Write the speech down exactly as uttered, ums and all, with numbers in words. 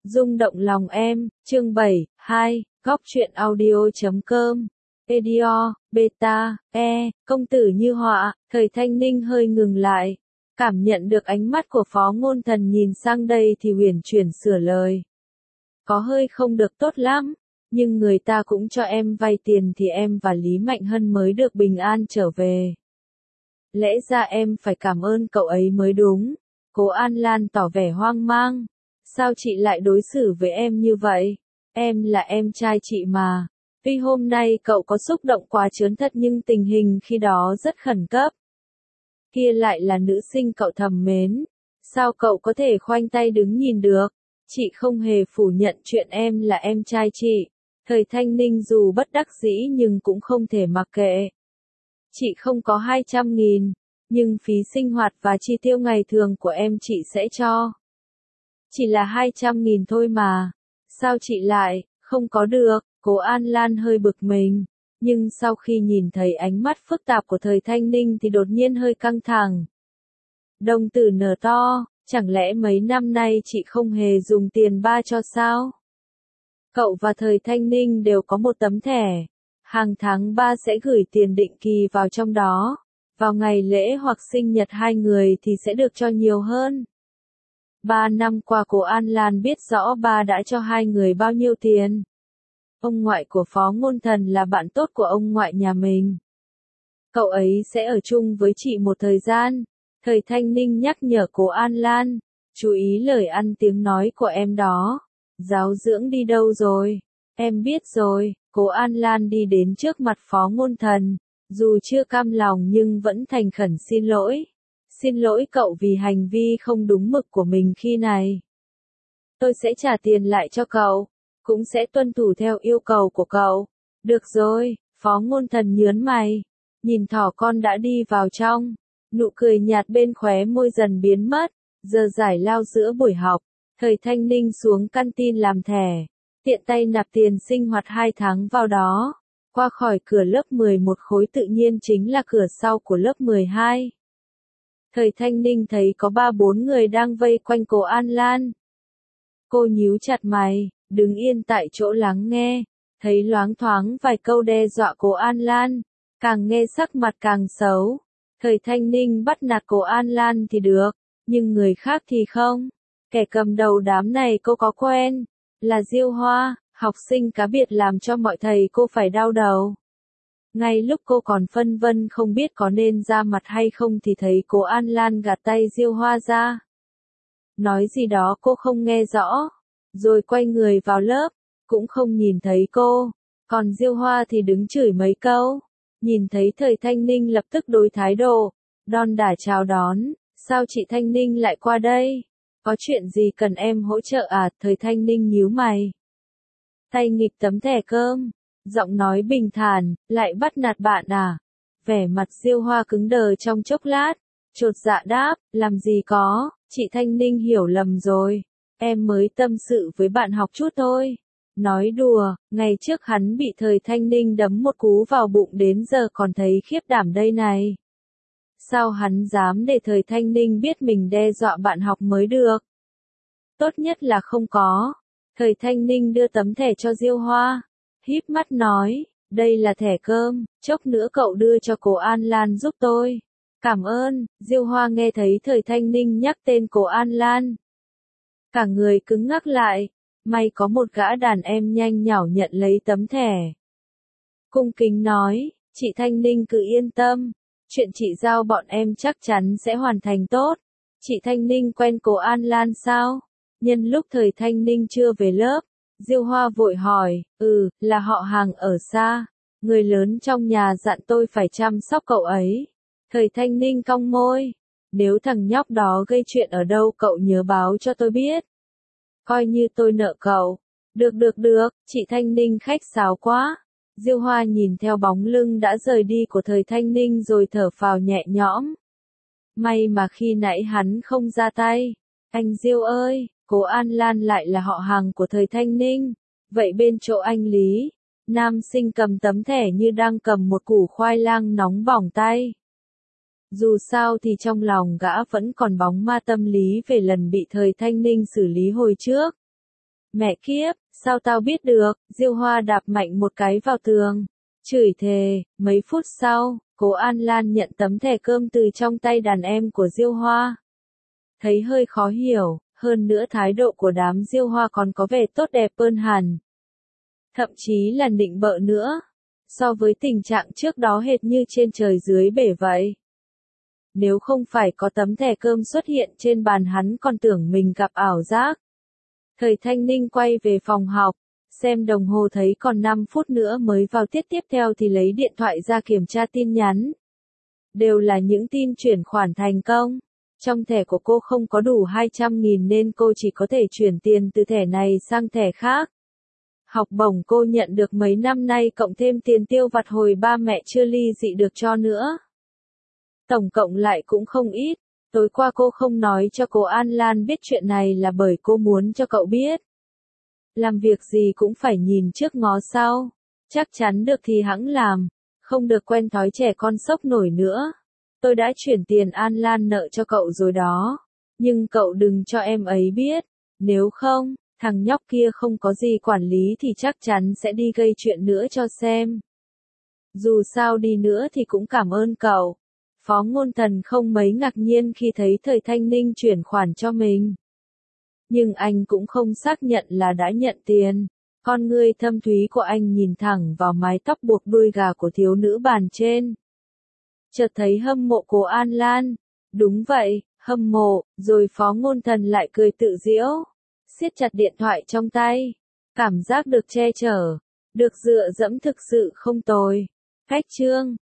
Rung động lòng em, chương bảy, hai, góc truyện audio.com. Edio, beta, e, công tử như họa, thời thanh ninh hơi ngừng lại. Cảm nhận được ánh mắt của phó ngôn thần nhìn sang đây thì huyền chuyển sửa lời. Có hơi không được tốt lắm, nhưng người ta cũng cho em vay tiền thì em và Lý Mạnh Hân mới được bình an trở về. Lẽ ra em phải cảm ơn cậu ấy mới đúng. Cố An Lan tỏ vẻ hoang mang. Sao chị lại đối xử với em như vậy? Em là em trai chị mà. Tuy hôm nay cậu có xúc động quá trớn thật nhưng tình hình khi đó rất khẩn cấp. Kia lại là nữ sinh cậu thầm mến. Sao cậu có thể khoanh tay đứng nhìn được? Chị không hề phủ nhận chuyện em là em trai chị. Thời thanh ninh dù bất đắc dĩ nhưng cũng không thể mặc kệ. Chị không có hai trăm nghìn, nhưng phí sinh hoạt và chi tiêu ngày thường của em chị sẽ cho. Chỉ là hai trăm nghìn thôi mà. Sao chị lại, không có được? Cố An Lan hơi bực mình. Nhưng sau khi nhìn thấy ánh mắt phức tạp của thời thanh ninh thì đột nhiên hơi căng thẳng. Đồng tử nở to, chẳng lẽ mấy năm nay chị không hề dùng tiền ba cho sao? Cậu và thời thanh ninh đều có một tấm thẻ. Hàng tháng ba sẽ gửi tiền định kỳ vào trong đó. Vào ngày lễ hoặc sinh nhật hai người thì sẽ được cho nhiều hơn. Ba năm qua cô An Lan biết rõ ba đã cho hai người bao nhiêu tiền. Ông ngoại của phó ngôn thần là bạn tốt của ông ngoại nhà mình. Cậu ấy sẽ ở chung với chị một thời gian. Thời thanh ninh nhắc nhở cô An Lan. Chú ý lời ăn tiếng nói của em đó. Giáo dưỡng đi đâu rồi? Em biết rồi. Cố An Lan đi đến trước mặt phó ngôn thần. Dù chưa cam lòng nhưng vẫn thành khẩn xin lỗi. Xin lỗi cậu vì hành vi không đúng mực của mình khi này. Tôi sẽ trả tiền lại cho cậu. Cũng sẽ tuân thủ theo yêu cầu của cậu. Được rồi, phó ngôn thần nhớn mày. Nhìn thỏ con đã đi vào trong. Nụ cười nhạt bên khóe môi dần biến mất. Giờ giải lao giữa buổi học. Thời thanh ninh xuống căn tin làm thẻ. Tiện tay nạp tiền sinh hoạt hai tháng vào đó. Qua khỏi cửa lớp mười một khối tự nhiên chính là cửa sau của lớp mười hai. Thời thanh ninh thấy có ba bốn người đang vây quanh cô An Lan. Cô nhíu chặt mày, đứng yên tại chỗ lắng nghe. Thấy loáng thoáng vài câu đe dọa cô An Lan. Càng nghe sắc mặt càng xấu. Thời thanh ninh bắt nạt cô An Lan thì được. Nhưng người khác thì không. Kẻ cầm đầu đám này cô có quen. Là Diêu Hoa, học sinh cá biệt làm cho mọi thầy cô phải đau đầu. Ngay lúc cô còn phân vân không biết có nên ra mặt hay không thì thấy cô An Lan gạt tay Diêu Hoa ra. Nói gì đó cô không nghe rõ. Rồi quay người vào lớp. Cũng không nhìn thấy cô. Còn Diêu Hoa thì đứng chửi mấy câu. Nhìn thấy thời thanh ninh lập tức đổi thái độ. Đon đả chào đón. Sao chị Thanh Ninh lại qua đây? Có chuyện gì cần em hỗ trợ à? Thời thanh ninh nhíu mày. Tay nghịch tấm thẻ cơm. Giọng nói bình thản, lại bắt nạt bạn à? Vẻ mặt Diêu Hoa cứng đờ trong chốc lát. Chột dạ đáp, làm gì có, chị Thanh Ninh hiểu lầm rồi. Em mới tâm sự với bạn học chút thôi. Nói đùa, ngày trước hắn bị thời thanh ninh đấm một cú vào bụng đến giờ còn thấy khiếp đảm đây này. Sao hắn dám để thời thanh ninh biết mình đe dọa bạn học mới được? Tốt nhất là không có. Thời thanh ninh đưa tấm thẻ cho Diêu Hoa. Híp mắt nói, đây là thẻ cơm, chốc nữa cậu đưa cho cô An Lan giúp tôi. Cảm ơn. Diêu Hoa nghe thấy thời thanh ninh nhắc tên cô An Lan. Cả người cứng ngắc lại. May có một gã đàn em nhanh nhảu nhận lấy tấm thẻ. Cung kính nói, chị Thanh Ninh cứ yên tâm. Chuyện chị giao bọn em chắc chắn sẽ hoàn thành tốt. Chị Thanh Ninh quen cô An Lan sao? Nhân lúc thời thanh ninh chưa về lớp. Diêu Hoa vội hỏi, ừ, là họ hàng ở xa. Người lớn trong nhà dặn tôi phải chăm sóc cậu ấy. Thời thanh ninh cong môi. Nếu thằng nhóc đó gây chuyện ở đâu cậu nhớ báo cho tôi biết. Coi như tôi nợ cậu. Được được được, chị Thanh Ninh khách sáo quá. Diêu Hoa nhìn theo bóng lưng đã rời đi của thời thanh ninh rồi thở phào nhẹ nhõm. May mà khi nãy hắn không ra tay. Anh Diêu ơi, cô An Lan lại là họ hàng của thời thanh ninh. Vậy bên chỗ anh Lý, nam sinh cầm tấm thẻ như đang cầm một củ khoai lang nóng bỏng tay. Dù sao thì trong lòng gã vẫn còn bóng ma tâm lý về lần bị thời thanh ninh xử lý hồi trước. Mẹ kiếp, sao tao biết được, Diêu Hoa đạp mạnh một cái vào tường. Chửi thề, mấy phút sau, Cố An Lan nhận tấm thẻ cơm từ trong tay đàn em của Diêu Hoa. Thấy hơi khó hiểu, hơn nữa thái độ của đám Diêu Hoa còn có vẻ tốt đẹp hơn hẳn. Thậm chí là nịnh bợ nữa. So với tình trạng trước đó hệt như trên trời dưới bể vậy. Nếu không phải có tấm thẻ cơm xuất hiện trên bàn hắn còn tưởng mình gặp ảo giác. Thời Thanh Ninh quay về phòng học, xem đồng hồ thấy còn năm phút nữa mới vào tiết tiếp theo thì lấy điện thoại ra kiểm tra tin nhắn. Đều là những tin chuyển khoản thành công. Trong thẻ của cô không có đủ hai trăm nghìn nên cô chỉ có thể chuyển tiền từ thẻ này sang thẻ khác. Học bổng cô nhận được mấy năm nay cộng thêm tiền tiêu vặt hồi ba mẹ chưa ly dị được cho nữa. Tổng cộng lại cũng không ít. Tối qua cô không nói cho cô An Lan biết chuyện này là bởi cô muốn cho cậu biết. Làm việc gì cũng phải nhìn trước ngó sau. Chắc chắn được thì hẵng làm. Không được quen thói trẻ con sốc nổi nữa. Tôi đã chuyển tiền An Lan nợ cho cậu rồi đó. Nhưng cậu đừng cho em ấy biết. Nếu không, thằng nhóc kia không có gì quản lý thì chắc chắn sẽ đi gây chuyện nữa cho xem. Dù sao đi nữa thì cũng cảm ơn cậu. Phó Ngôn Thần không mấy ngạc nhiên khi thấy Thời Thanh Ninh chuyển khoản cho mình. Nhưng anh cũng không xác nhận là đã nhận tiền. Con ngươi thâm thúy của anh nhìn thẳng vào mái tóc buộc đuôi gà của thiếu nữ bàn trên. Chợt thấy hâm mộ Cố An Lan. Đúng vậy, hâm mộ, rồi Phó Ngôn Thần lại cười tự giễu. Siết chặt điện thoại trong tay. Cảm giác được che chở, được dựa dẫm thực sự không tồi. Khách chương.